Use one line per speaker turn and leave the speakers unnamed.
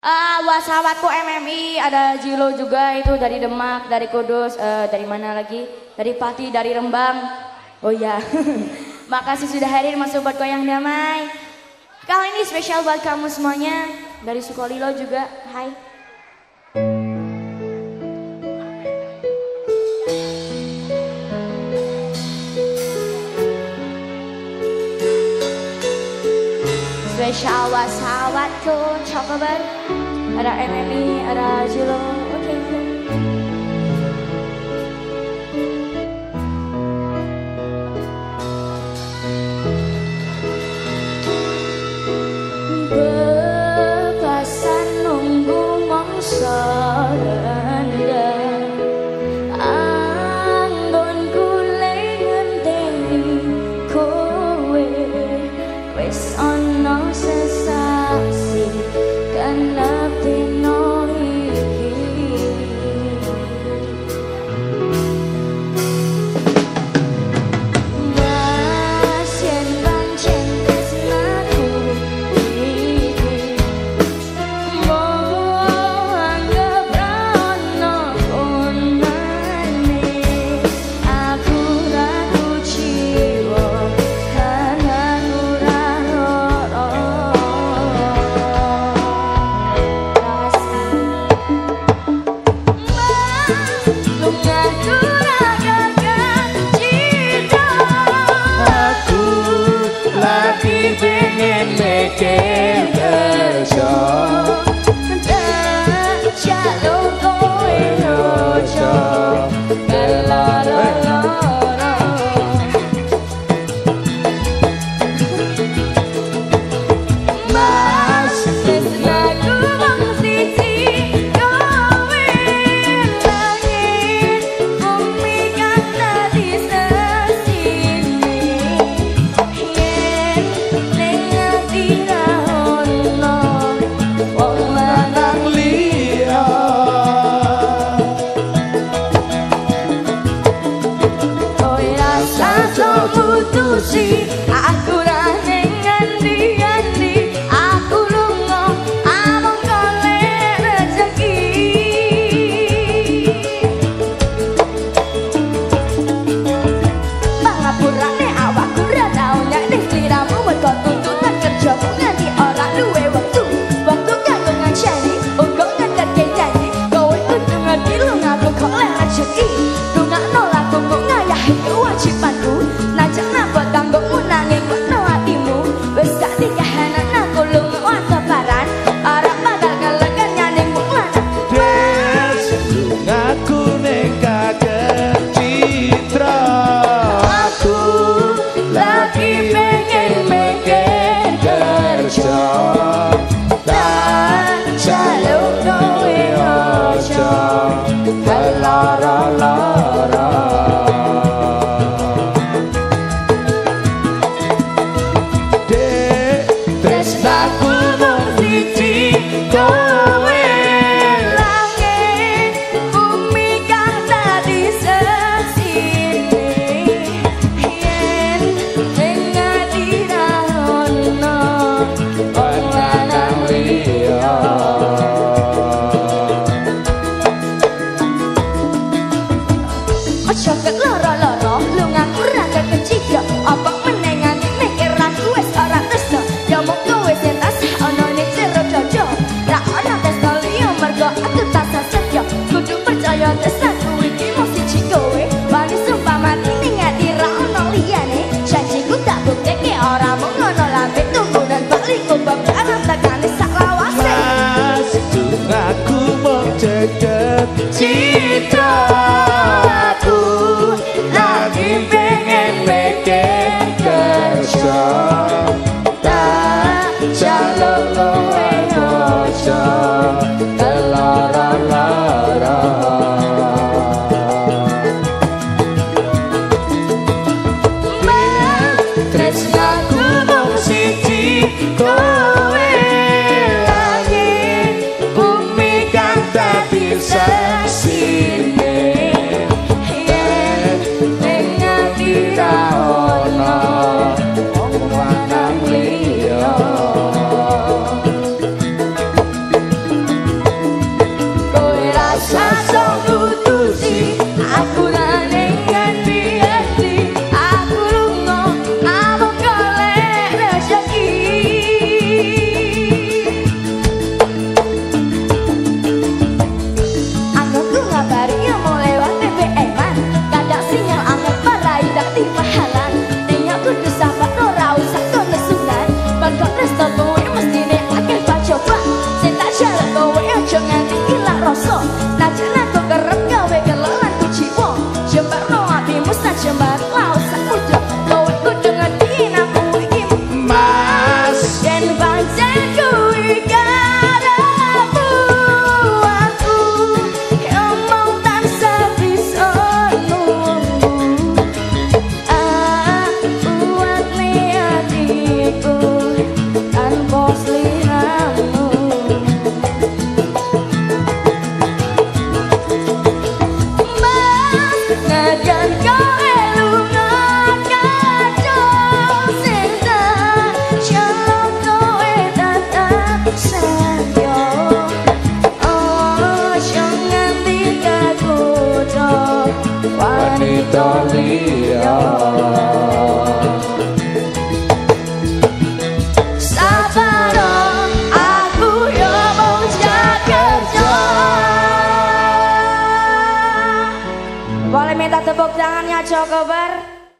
Buat sahabatku MMI, ada Jilo juga itu dari Demak, dari Kudus, dari mana lagi? Dari Pati, dari Rembang. Oh iya. Makasih sudah hadir masuk buat Goyang Damai. Kali ini spesial buat kamu semuanya. Dari Sukolilo juga. Hai. Spesial buat sahabatku, Cokobar. Ada MMI, ada Jilo. Oke. Bebasan nunggu mangsa randa, anggon kule ngenteni kowe wis ono sesaksi kan lapino iki. Mas yen pancen tresnaku iki mau anggap ono onane, aku ra kuciwa karena ora loro.
Lagi pengen mikir kerja,
jaluk kowe ojo keloro-loro. Mas tresnaku mung siji, kowe langit bumi kan dadi sesine. Yen ning ati ra ono wong lanang
liya
kowe rasa mutusi aku ra ning ngendi-endi, aku lunga amung golek rezeki. Pangapurane awakku ra tau nyakne sliramu mergo tuntutan kerjamu nganti ora duwe wektu kanggo ngancani uga ngeterke janji. Kowe kudu ngerti lungaku golek rezeki, dungakno laku ngayahi kewajibanku, najak nabot kanggomu nanging kono atimu wis gak dikahanan aku lunga wateparan, ora bakal kelekan nyaning mung lanang.
des ngaku ning kaget citra.
Aku lagi pengen mikir kerja, tak jaluk kowe ojo keloro-loro.
Dek
Tresnaku mung siji, kowe langit bumi kang dadi sesine. Yen ning ati ra ono wong lanang liya. Ojo keloro-loro, lungaku ra kekecido, apa meneh nganti mikir aku wis ora tresno. Ya mung kowe sing tasih ono ning jero dodo, ra ono tresno liya mergo aku tasih setya. Kudu percaya tresnaku iki mung siji kowe, wani sumpah mati ning ati ra ono liyane. Janjiku tak buktekke ora mung ngono lambe tunggunan baliku bebaran tekane sak lawase.
mas ngaku mau ceket citra.
Aku lagi pengen mikir kerja, tak jaluk kowe ojo keloro-loro. Tresnaku mung siji, kowe langit bumi kang dadi sesine. Yen ning ati ra ono wong lanang liya. kowe aja nganti ilang rasa najan aku kerep gawe kelelan ku jiwa jembarno atimu sajembar laos sakudra kowe kudu ngerti aku iki
Mas
yen pancen kuwi karepmu aku omong tansah bisa nunggu buatne hatiku tanpa seliramu Mas najan kowe lunga kacau sing tak jaluk kowe tetap sayang nganti kakudo wanita liya Sabaro aku yo mung jakerja boleh minta tepuk tangannya Jokober